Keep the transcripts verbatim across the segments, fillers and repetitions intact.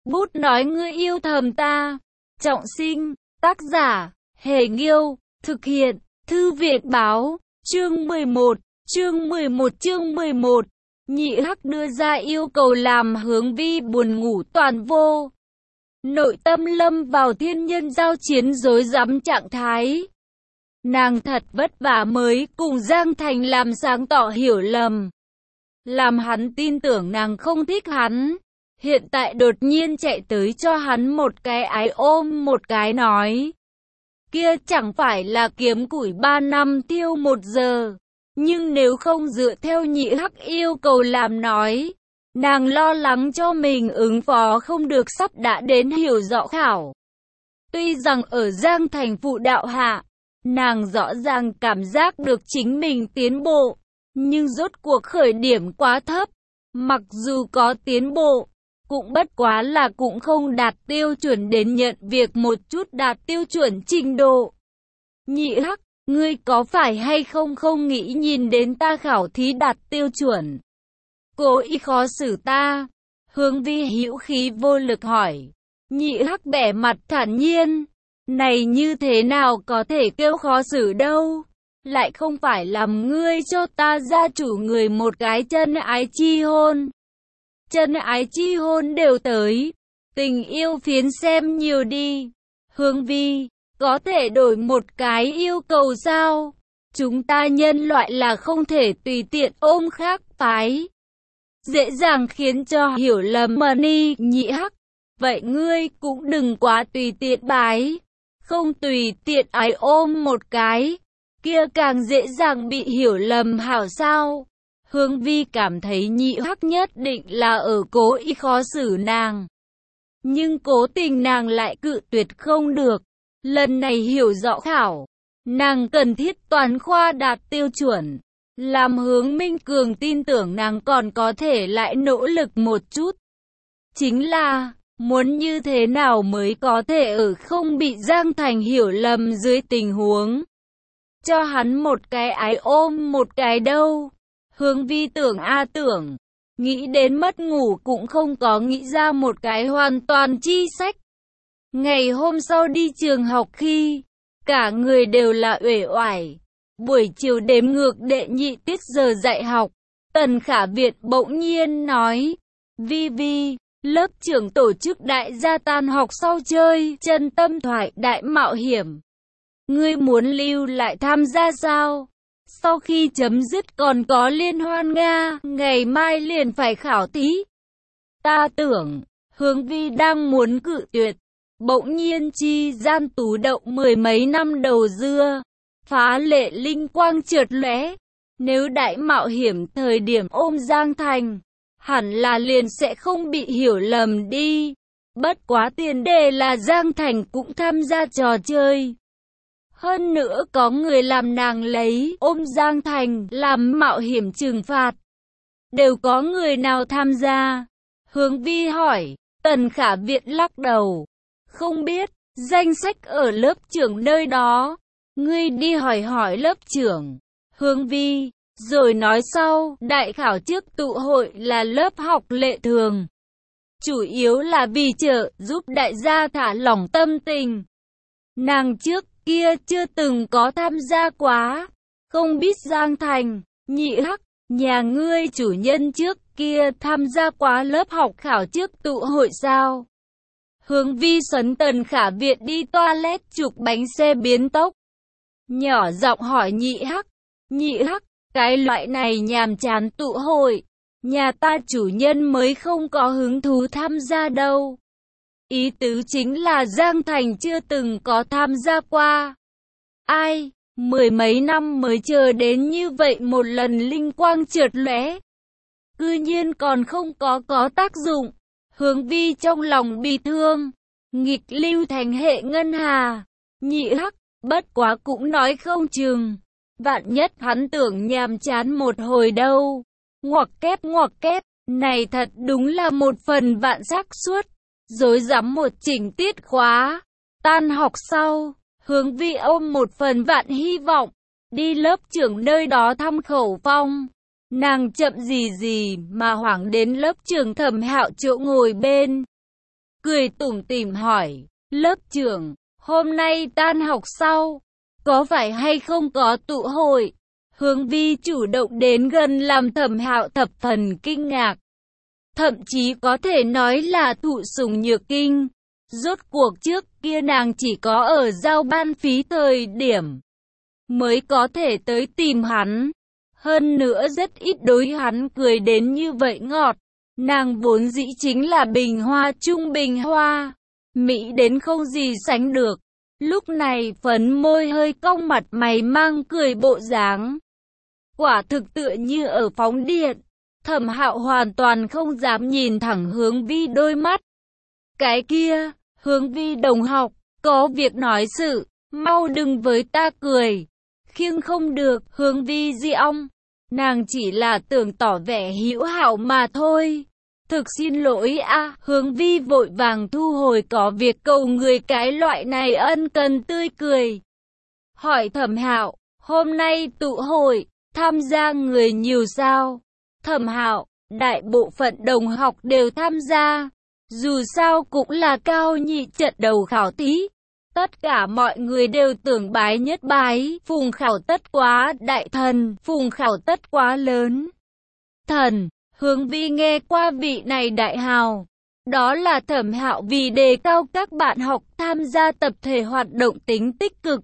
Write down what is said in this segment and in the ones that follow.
Bút nói ngươi yêu thầm ta. Trọng sinh, tác giả, Hề Nghiêu, thực hiện, Thư viện Báo, chương mười một, chương mười một chương mười một. Nhị Hắc đưa ra yêu cầu làm Hướng Vi buồn ngủ toàn vô. Nội tâm lâm vào thiên nhân giao chiến rối rắm trạng thái. Nàng thật vất vả mới cùng Giang Thành làm sáng tỏ hiểu lầm. Làm hắn tin tưởng nàng không thích hắn. Hiện tại đột nhiên chạy tới cho hắn một cái ái ôm một cái nói. Kia chẳng phải là kiếm củi ba năm tiêu một giờ. Nhưng nếu không dựa theo Nhị Hắc yêu cầu làm nói. Nàng lo lắng cho mình ứng phó không được sắp đã đến hiểu rõ khảo. Tuy rằng ở Giang Thành phụ đạo hạ, nàng rõ ràng cảm giác được chính mình tiến bộ. Nhưng rốt cuộc khởi điểm quá thấp. Mặc dù có tiến bộ, cũng bất quá là cũng không đạt tiêu chuẩn đến nhận việc một chút đạt tiêu chuẩn trình độ. Nhị Hắc, ngươi có phải hay không không nghĩ nhìn đến ta khảo thí đạt tiêu chuẩn? Cố ý khó xử ta. Hướng Vi hữu khí vô lực hỏi. Nhị Hắc bẻ mặt thản nhiên. Này như thế nào có thể kêu khó xử đâu? Lại không phải làm ngươi cho ta gia chủ người một cái chân ái chi hôn. Chân ái chi hôn đều tới. Tình yêu phiến xem nhiều đi. Hướng Vi, có thể đổi một cái yêu cầu sao? Chúng ta nhân loại là không thể tùy tiện ôm khác phái. Dễ dàng khiến cho hiểu lầm mà ni. Nhị Hắc, vậy ngươi cũng đừng quá tùy tiện bái. Không tùy tiện ái ôm một cái. Kia càng dễ dàng bị hiểu lầm hảo sao? Hướng Vi cảm thấy Nhị Hắc nhất định là ở cố ý khó xử nàng. Nhưng cố tình nàng lại cự tuyệt không được. Lần này hiểu rõ khảo, nàng cần thiết toán khoa đạt tiêu chuẩn. Làm Hướng Minh Cường tin tưởng nàng còn có thể lại nỗ lực một chút. Chính là, muốn như thế nào mới có thể ở không bị Giang Thành hiểu lầm dưới tình huống. Cho hắn một cái ái ôm một cái đâu. Hướng Vi tưởng a tưởng, nghĩ đến mất ngủ cũng không có nghĩ ra một cái hoàn toàn chi sách. Ngày hôm sau đi trường học khi, cả người đều là uể oải. Buổi chiều đếm ngược đệ nhị tiết giờ dạy học, Tần Khả Việt bỗng nhiên nói, Vi Vi, lớp trưởng tổ chức đại gia tan học sau chơi chân tâm thoại đại mạo hiểm. Ngươi muốn lưu lại tham gia sao? Sau khi chấm dứt còn có liên hoan Nga, ngày mai liền phải khảo thí. Ta tưởng, Hướng Vi đang muốn cự tuyệt. Bỗng nhiên chi gian tú đậu mười mấy năm đầu dưa. Phá lệ linh quang chợt lóe. Nếu đại mạo hiểm thời điểm ôm Giang Thành, hẳn là liền sẽ không bị hiểu lầm đi. Bất quá tiền đề là Giang Thành cũng tham gia trò chơi. Hơn nữa có người làm nàng lấy ôm Giang Thành làm mạo hiểm trừng phạt. Đều có người nào tham gia? Hướng Vi hỏi. Tần Khả Việt lắc đầu. Không biết, danh sách ở lớp trưởng nơi đó. Ngươi đi hỏi hỏi lớp trưởng. Hướng Vi, rồi nói sau, đại khảo trước tụ hội là lớp học lệ thường. Chủ yếu là vì trợ giúp đại gia thả lỏng tâm tình. Nàng trước kia chưa từng có tham gia quá. Không biết Giang Thành, Nhị Hắc, nhà ngươi chủ nhân trước kia tham gia quá lớp học khảo trước tụ hội sao? Hướng Vi xuấn Tần Khả Việt đi toilet chụp bánh xe biến tốc. Nhỏ giọng hỏi Nhị Hắc. Nhị Hắc, cái loại này nhàm chán tụ hội. Nhà ta chủ nhân mới không có hứng thú tham gia đâu. Ý tứ chính là Giang Thành chưa từng có tham gia qua. Ai, mười mấy năm mới chờ đến như vậy một lần linh quang chợt lóe. Cư nhiên còn không có có tác dụng. Hướng Vi trong lòng bi thương. Nghịch lưu thành hệ ngân hà. Nhị Hắc, bất quá cũng nói không chừng. Vạn nhất hắn tưởng nhàm chán một hồi đâu. Ngoặc kép ngoặc kép, này thật đúng là một phần vạn xác suất. Rối rắm một chỉnh tiết khóa. Tan học sau, Hướng Vi ôm một phần vạn hy vọng. Đi lớp trưởng nơi đó thăm Khẩu Phong. Nàng chậm gì gì mà hoảng đến lớp trưởng Thẩm Hạo chỗ ngồi bên. cười tủm tỉm hỏi, lớp trưởng, hôm nay tan học sau, có phải hay không có tụ hội? Hướng Vi chủ động đến gần làm Thẩm Hạo thập phần kinh ngạc. Thậm chí có thể nói là thụ sủng nhược kinh. Rốt cuộc trước kia nàng chỉ có ở giao ban phí thời điểm mới có thể tới tìm hắn. Hơn nữa rất ít đối hắn cười đến như vậy ngọt. Nàng vốn dĩ chính là bình hoa trung bình hoa, mỹ đến không gì sánh được. Lúc này phấn môi hơi cong, mặt mày mang cười bộ dáng, quả thực tựa như ở phóng điện. Thẩm Hạo hoàn toàn không dám nhìn thẳng Hướng Vi đôi mắt. Cái kia, Hướng Vi đồng học, có việc nói sự, mau đừng với ta cười. Khiêng không được, Hướng Vi di ong. Nàng chỉ là tưởng tỏ vẻ hữu hảo mà thôi. Thực xin lỗi a, à, Hướng Vi vội vàng thu hồi có việc cầu người cái loại này ân cần tươi cười. Hỏi Thẩm Hạo, hôm nay tụ hội, tham gia người nhiều sao? Thẩm Hạo, đại bộ phận đồng học đều tham gia. Dù sao cũng là cao nhị trận đầu khảo thí. Tất cả mọi người đều tưởng bái nhất bái, phùng khảo tất quá đại thần, phùng khảo tất quá lớn thần. Hướng Vi nghe qua vị này đại hào. Đó là Thẩm Hạo vì đề cao các bạn học tham gia tập thể hoạt động tính tích cực,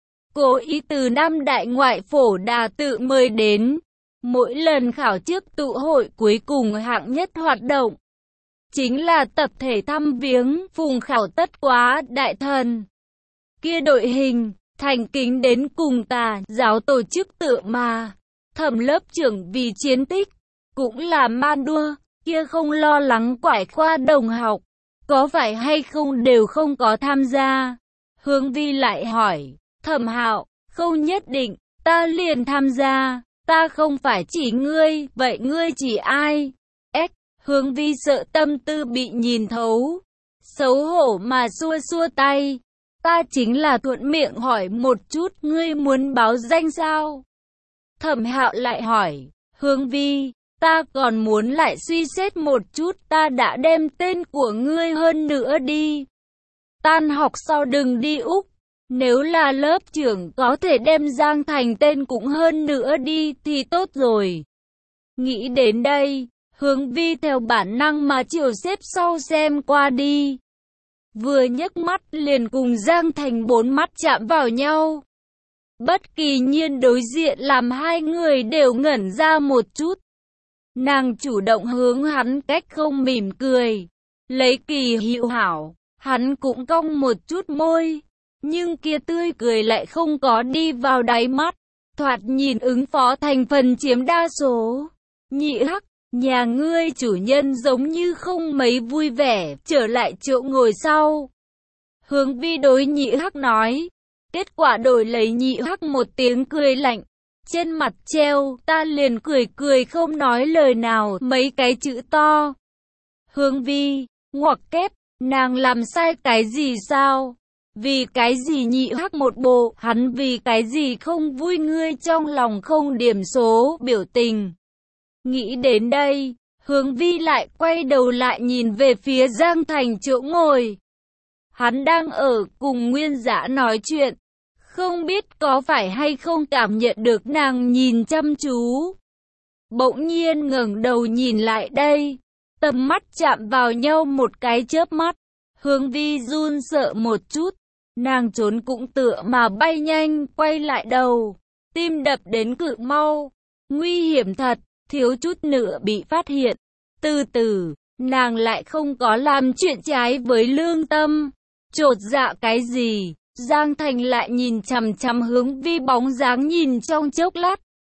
cố ý từ năm đại ngoại phổ đà tự mời đến. Mỗi lần khảo trước tụ hội cuối cùng hạng nhất hoạt động chính là tập thể thăm viếng phùng khảo tất quá đại thần. Kia đội hình, thành kính đến cùng tà giáo tổ chức tự mà. Thẩm lớp trưởng vì chiến tích, cũng là man đua, kia không lo lắng quải qua đồng học. Có phải hay không đều không có tham gia? Hướng Vi lại hỏi, Thẩm Hạo, không nhất định, ta liền tham gia. Ta không phải chỉ ngươi, vậy ngươi chỉ ai? Ếch, Hướng Vi sợ tâm tư bị nhìn thấu. Xấu hổ mà xua xua tay. Ta chính là thuận miệng hỏi một chút, ngươi muốn báo danh sao? Thẩm Hạo lại hỏi, Hướng Vi, ta còn muốn lại suy xét một chút, ta đã đem tên của ngươi hơn nữa đi. Tan học sau đừng đi Úc. Nếu là lớp trưởng có thể đem Giang Thành tên cũng hơn nữa đi thì tốt rồi. Nghĩ đến đây, Hướng Vi theo bản năng mà chiều xếp sau xem qua đi. Vừa nhấc mắt liền cùng Giang Thành bốn mắt chạm vào nhau. Bất kỳ nhiên đối diện làm hai người đều ngẩn ra một chút. Nàng chủ động hướng hắn cách không mỉm cười. Lấy kỳ hữu hảo, hắn cũng cong một chút môi. Nhưng kia tươi cười lại không có đi vào đáy mắt. Thoạt nhìn ứng phó thành phần chiếm đa số. Nhị Hắc, nhà ngươi chủ nhân giống như không mấy vui vẻ, trở lại chỗ ngồi sau. Hướng Vi đối Nhị Hắc nói. Kết quả đổi lấy Nhị Hắc một tiếng cười lạnh. Trên mặt treo, ta liền cười cười không nói lời nào, mấy cái chữ to. Hướng Vi, ngoặc kép, nàng làm sai cái gì sao? Vì cái gì Nhị Hắc một bộ, hắn vì cái gì không vui, ngươi trong lòng không điểm số, biểu tình. Nghĩ đến đây, Hướng Vi lại quay đầu lại nhìn về phía Giang Thành chỗ ngồi. Hắn đang ở cùng Nguyên Dã nói chuyện. Không biết có phải hay không cảm nhận được nàng nhìn chăm chú. Bỗng nhiên ngẩng đầu nhìn lại đây. Tầm mắt chạm vào nhau một cái chớp mắt. Hướng Vi run sợ một chút. Nàng trốn cũng tựa mà bay nhanh, quay lại đầu. Tim đập đến cực mau. Nguy hiểm thật, thiếu chút nữa bị phát hiện. Từ từ, nàng lại không có làm chuyện trái với lương tâm. Chột dạ cái gì? Giang Thành lại nhìn chằm chằm Hướng Vi bóng dáng nhìn trong chốc lát.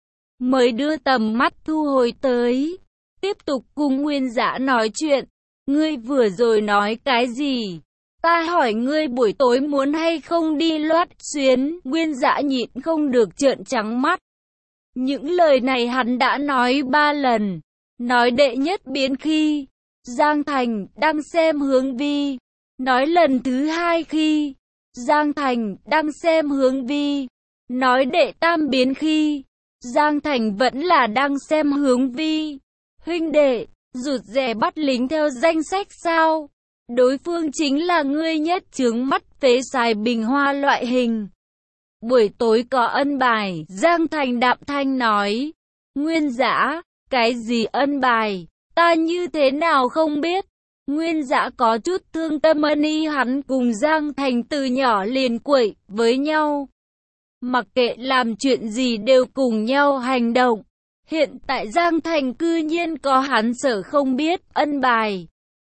Mới đưa tầm mắt thu hồi tới. Tiếp tục cùng Nguyên Dã nói chuyện. Ngươi vừa rồi nói cái gì? Ta hỏi ngươi buổi tối muốn hay không đi loát xuyến. Nguyên Dã nhịn không được trợn trắng mắt. Những lời này hắn đã nói ba lần. Nói đệ nhất biến khi Giang Thành đang xem Hướng Vi. Nói lần thứ hai khi Giang Thành đang xem Hướng Vi. Nói đệ tam biến khi Giang Thành vẫn là đang xem Hướng Vi. Huynh đệ, rụt rè bắt lính theo danh sách sao? Đối phương chính là ngươi nhất chướng mắt phế xài bình hoa loại hình. Buổi tối có ân bài, Giang Thành đạm thanh nói. Nguyên Dã, cái gì ân bài, ta như thế nào không biết. Nguyên Dã có chút thương tâm, ân y hắn cùng Giang Thành từ nhỏ liền quậy với nhau. Mặc kệ làm chuyện gì đều cùng nhau hành động. Hiện tại Giang Thành cư nhiên có hắn sở không biết ân bài.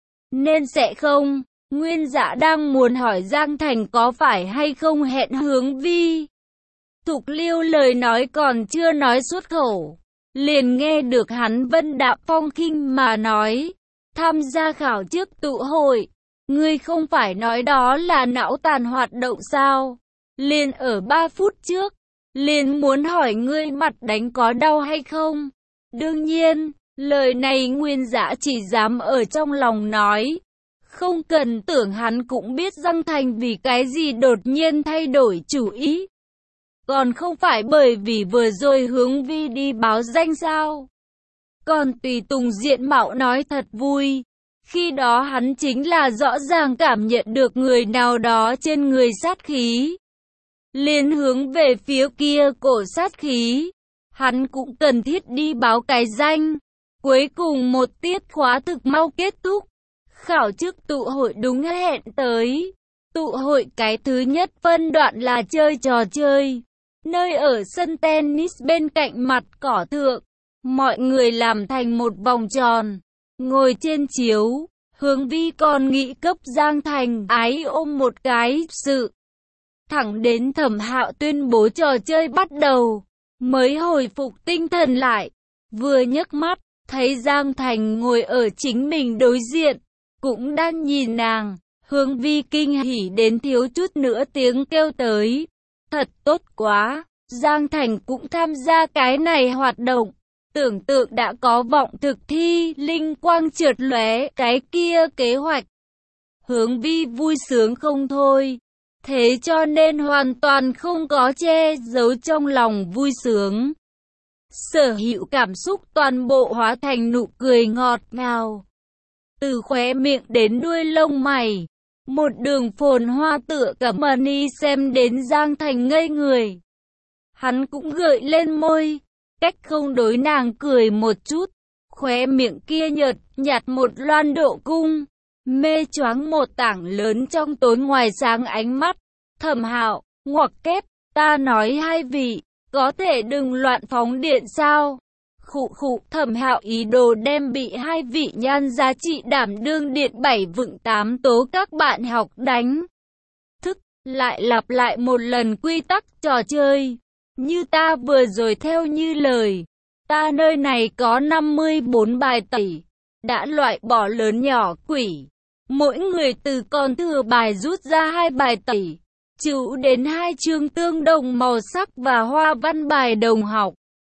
Nên sẽ không, Nguyên Dã đang muốn hỏi Giang Thành có phải hay không hẹn Hướng Vi. Thục Liêu lời nói còn chưa nói xuất khẩu, liền nghe được hắn vân đạm phong khinh mà nói. Tham gia khảo trước tụ hội, ngươi không phải nói đó là não tàn hoạt động sao? Liền ở ba phút trước, liền muốn hỏi ngươi mặt đánh có đau hay không? Đương nhiên, lời này Nguyên Dã chỉ dám ở trong lòng nói. Không cần tưởng hắn cũng biết Giang Thành vì cái gì đột nhiên thay đổi chủ ý. Còn không phải bởi vì vừa rồi Hướng Vi đi báo danh sao? Còn tùy tùng diện mạo nói thật vui. Khi đó hắn chính là rõ ràng cảm nhận được người nào đó trên người sát khí. Liền hướng về phía kia cổ sát khí. Hắn cũng cần thiết đi báo cái danh. Cuối cùng một tiết khóa thực mau kết thúc. Khảo trước tụ hội đúng hẹn tới. Tụ hội cái thứ nhất phân đoạn là chơi trò chơi. Nơi ở sân tennis bên cạnh mặt cỏ thượng. Mọi người làm thành một vòng tròn. Ngồi trên chiếu. Hướng Vi còn nghĩ cấp Giang Thành ái ôm một cái sự. Thẳng đến Thẩm Hạo tuyên bố trò chơi bắt đầu. Mới hồi phục tinh thần lại. Vừa nhấc mắt, thấy Giang Thành ngồi ở chính mình đối diện. Cũng đang nhìn nàng. Hướng Vi kinh hỉ đến thiếu chút nữa tiếng kêu tới. Thật tốt quá. Giang Thành cũng tham gia cái này hoạt động. Tưởng tượng đã có vọng thực thi, linh quang chợt lóe cái kia kế hoạch. Hướng Vi vui sướng không thôi. Thế cho nên hoàn toàn không có che giấu trong lòng vui sướng. Sở hữu cảm xúc toàn bộ hóa thành nụ cười ngọt ngào. Từ khóe miệng đến đuôi lông mày. Một đường phồn hoa tựa cả mani xem đến Giang Thành ngây người. Hắn cũng gợi lên môi. Cách không đối nàng cười một chút. Khóe miệng kia nhợt nhạt một loan độ cung. Mê choáng một tảng lớn trong tối ngoài sáng ánh mắt. Thẩm Hạo, ngoặc kép, ta nói hai vị, có thể đừng loạn phóng điện sao? Khụ khụ, Thẩm Hạo ý đồ đem bị hai vị nhan giá trị đảm đương điện bảy vựng tám tố các bạn học đánh. Thức, lại lặp lại một lần quy tắc trò chơi. Như ta vừa rồi theo như lời, ta nơi này có năm mươi bốn bài tẩy, đã loại bỏ lớn nhỏ quỷ. Mỗi người từ còn thừa bài rút ra hai bài tẩy, chú đến hai chương tương đồng màu sắc và hoa văn bài đồng học.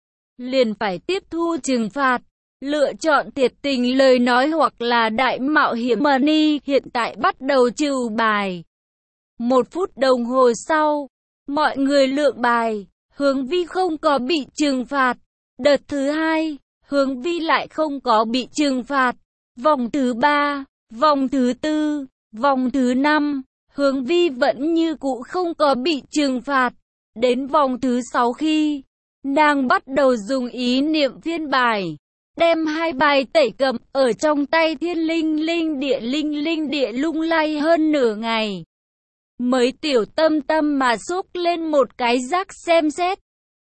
Liền phải tiếp thu trừng phạt, lựa chọn thiệt tình lời nói hoặc là đại mạo hiểm money. Hiện tại bắt đầu trừ bài. Một phút đồng hồ sau, mọi người lượng bài. Hướng Vi không có bị trừng phạt. Đợt thứ hai, Hướng Vi lại không có bị trừng phạt. Vòng thứ ba, vòng thứ tư, vòng thứ năm, Hướng Vi vẫn như cũ không có bị trừng phạt. Đến vòng thứ sáu khi, nàng bắt đầu dùng ý niệm phiên bài. Đem hai bài tẩy cầm ở trong tay thiên linh linh địa linh linh địa lung lay hơn nửa ngày. Mới tiểu tâm tâm mà xúc lên một cái rác xem xét.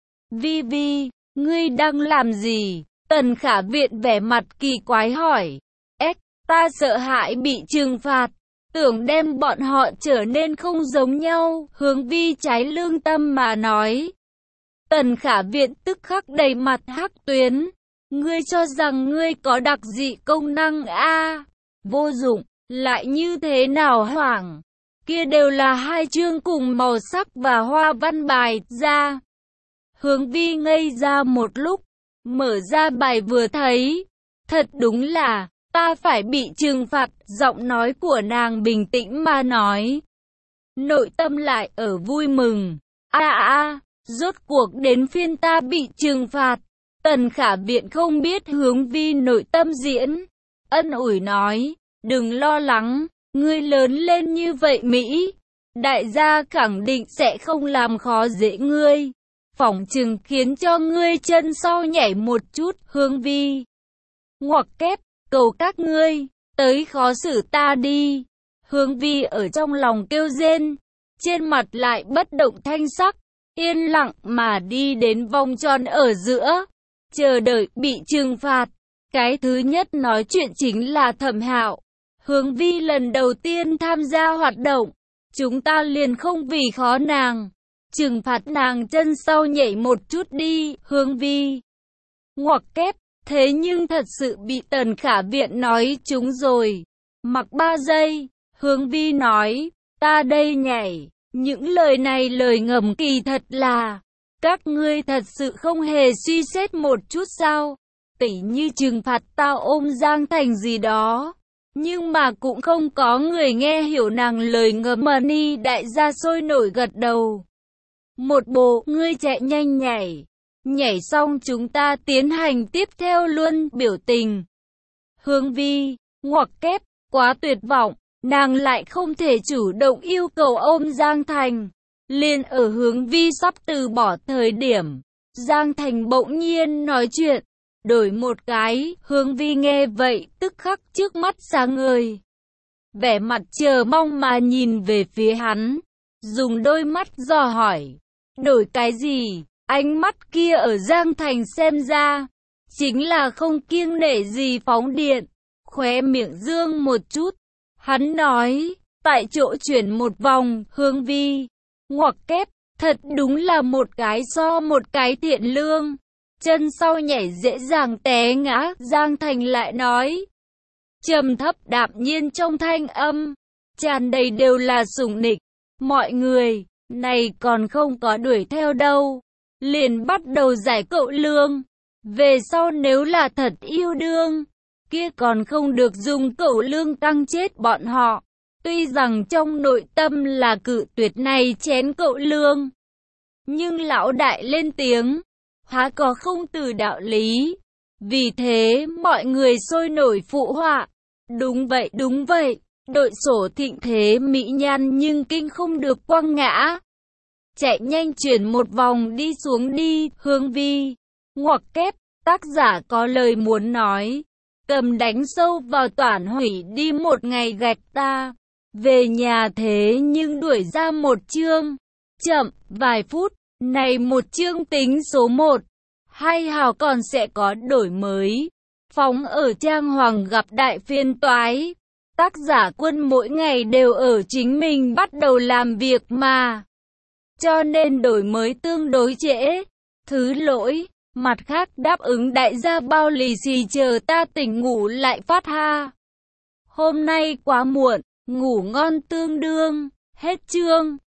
Vi Vi, ngươi đang làm gì? Tần Khả Viện vẻ mặt kỳ quái hỏi. Ếch, ta sợ hãi bị trừng phạt. Tưởng đem bọn họ trở nên không giống nhau. Hướng Vi trái lương tâm mà nói. Tần Khả Viện tức khắc đầy mặt hắc tuyến. Ngươi cho rằng ngươi có đặc dị công năng a à? Vô dụng, lại như thế nào hoảng? Kia đều là hai chương cùng màu sắc và hoa văn bài ra. Hướng Vi ngây ra một lúc, mở ra bài vừa thấy. Thật đúng là, ta phải bị trừng phạt, giọng nói của nàng bình tĩnh mà nói. Nội tâm lại ở vui mừng. A à, a, rốt cuộc đến phiên ta bị trừng phạt. Tần Khả Viện không biết Hướng Vi nội tâm diễn. Ân ủi nói, đừng lo lắng, Ngươi lớn lên như vậy Mỹ, đại gia khẳng định sẽ không làm khó dễ ngươi. Phỏng chừng khiến cho ngươi chân sau nhảy một chút, Hương Vi. Ngoặc kép, cầu các ngươi, tới khó xử ta đi. Hương Vi ở trong lòng kêu rên, trên mặt lại bất động thanh sắc, yên lặng mà đi đến vòng tròn ở giữa, chờ đợi bị trừng phạt. Cái thứ nhất nói chuyện chính là Thẩm Hạo. Hương Vi lần đầu tiên tham gia hoạt động, chúng ta liền không vì khó nàng, trừng phạt nàng chân sau nhảy một chút đi, Hương Vi. Ngoặc kép, thế nhưng thật sự bị Tần Khả Viện nói chúng rồi. Mặc ba giây, Hương Vi nói, ta đây nhảy. Những lời này lời ngầm kỳ thật là, các ngươi thật sự không hề suy xét một chút sao? Tỉ như trừng phạt tao ôm Giang Thành gì đó. Nhưng mà cũng không có người nghe hiểu nàng lời ngầm mà Ni đại gia sôi nổi gật đầu. Một bộ, ngươi chạy nhanh nhảy. Nhảy xong chúng ta tiến hành tiếp theo luôn, biểu tình. Hương Vi, ngoặc kép, quá tuyệt vọng. Nàng lại không thể chủ động yêu cầu ôm Giang Thành. Liền ở Hương Vi sắp từ bỏ thời điểm, Giang Thành bỗng nhiên nói chuyện. Đổi một cái, Hương Vi nghe vậy, tức khắc trước mắt sáng ngời. Vẻ mặt chờ mong mà nhìn về phía hắn, dùng đôi mắt dò hỏi. Đổi cái gì? Ánh mắt kia ở Giang Thành xem ra, chính là không kiêng nể gì phóng điện. Khóe miệng dương một chút, hắn nói, tại chỗ chuyển một vòng, Hương Vi. Ngoặc kép, thật đúng là một cái so một cái thiện lương. Chân sau nhảy dễ dàng té ngã, Giang Thành lại nói. Trầm thấp đạm nhiên trong thanh âm, tràn đầy đều là sủng nịch. Mọi người, này còn không có đuổi theo đâu. Liền bắt đầu giải cậu lương. Về sau nếu là thật yêu đương, kia còn không được dùng cậu lương căng chết bọn họ. Tuy rằng trong nội tâm là cự tuyệt này chén cậu lương, nhưng lão đại lên tiếng, há có không từ đạo lý. Vì thế mọi người sôi nổi phụ họa. Đúng vậy, đúng vậy, đội sổ thịnh thế mỹ nhan nhưng kinh không được quăng ngã. Chạy nhanh chuyển một vòng đi xuống đi, Hương Vi. Ngoặc kép, tác giả có lời muốn nói. Cầm đánh sâu vào toản hủy đi một ngày gạch ta. Về nhà thế nhưng đuổi ra một chương. Chậm, vài phút, này một chương tính số một. Hay hào còn sẽ có đổi mới. Phóng ở trang hoàng gặp đại phiên toái. Tác giả Quân mỗi ngày đều ở chính mình bắt đầu làm việc mà. Cho nên đổi mới tương đối trễ. Thứ lỗi, mặt khác đáp ứng đại gia bao lì xì chờ ta tỉnh ngủ lại phát ha. Hôm nay quá muộn, ngủ ngon tương đương, hết chương.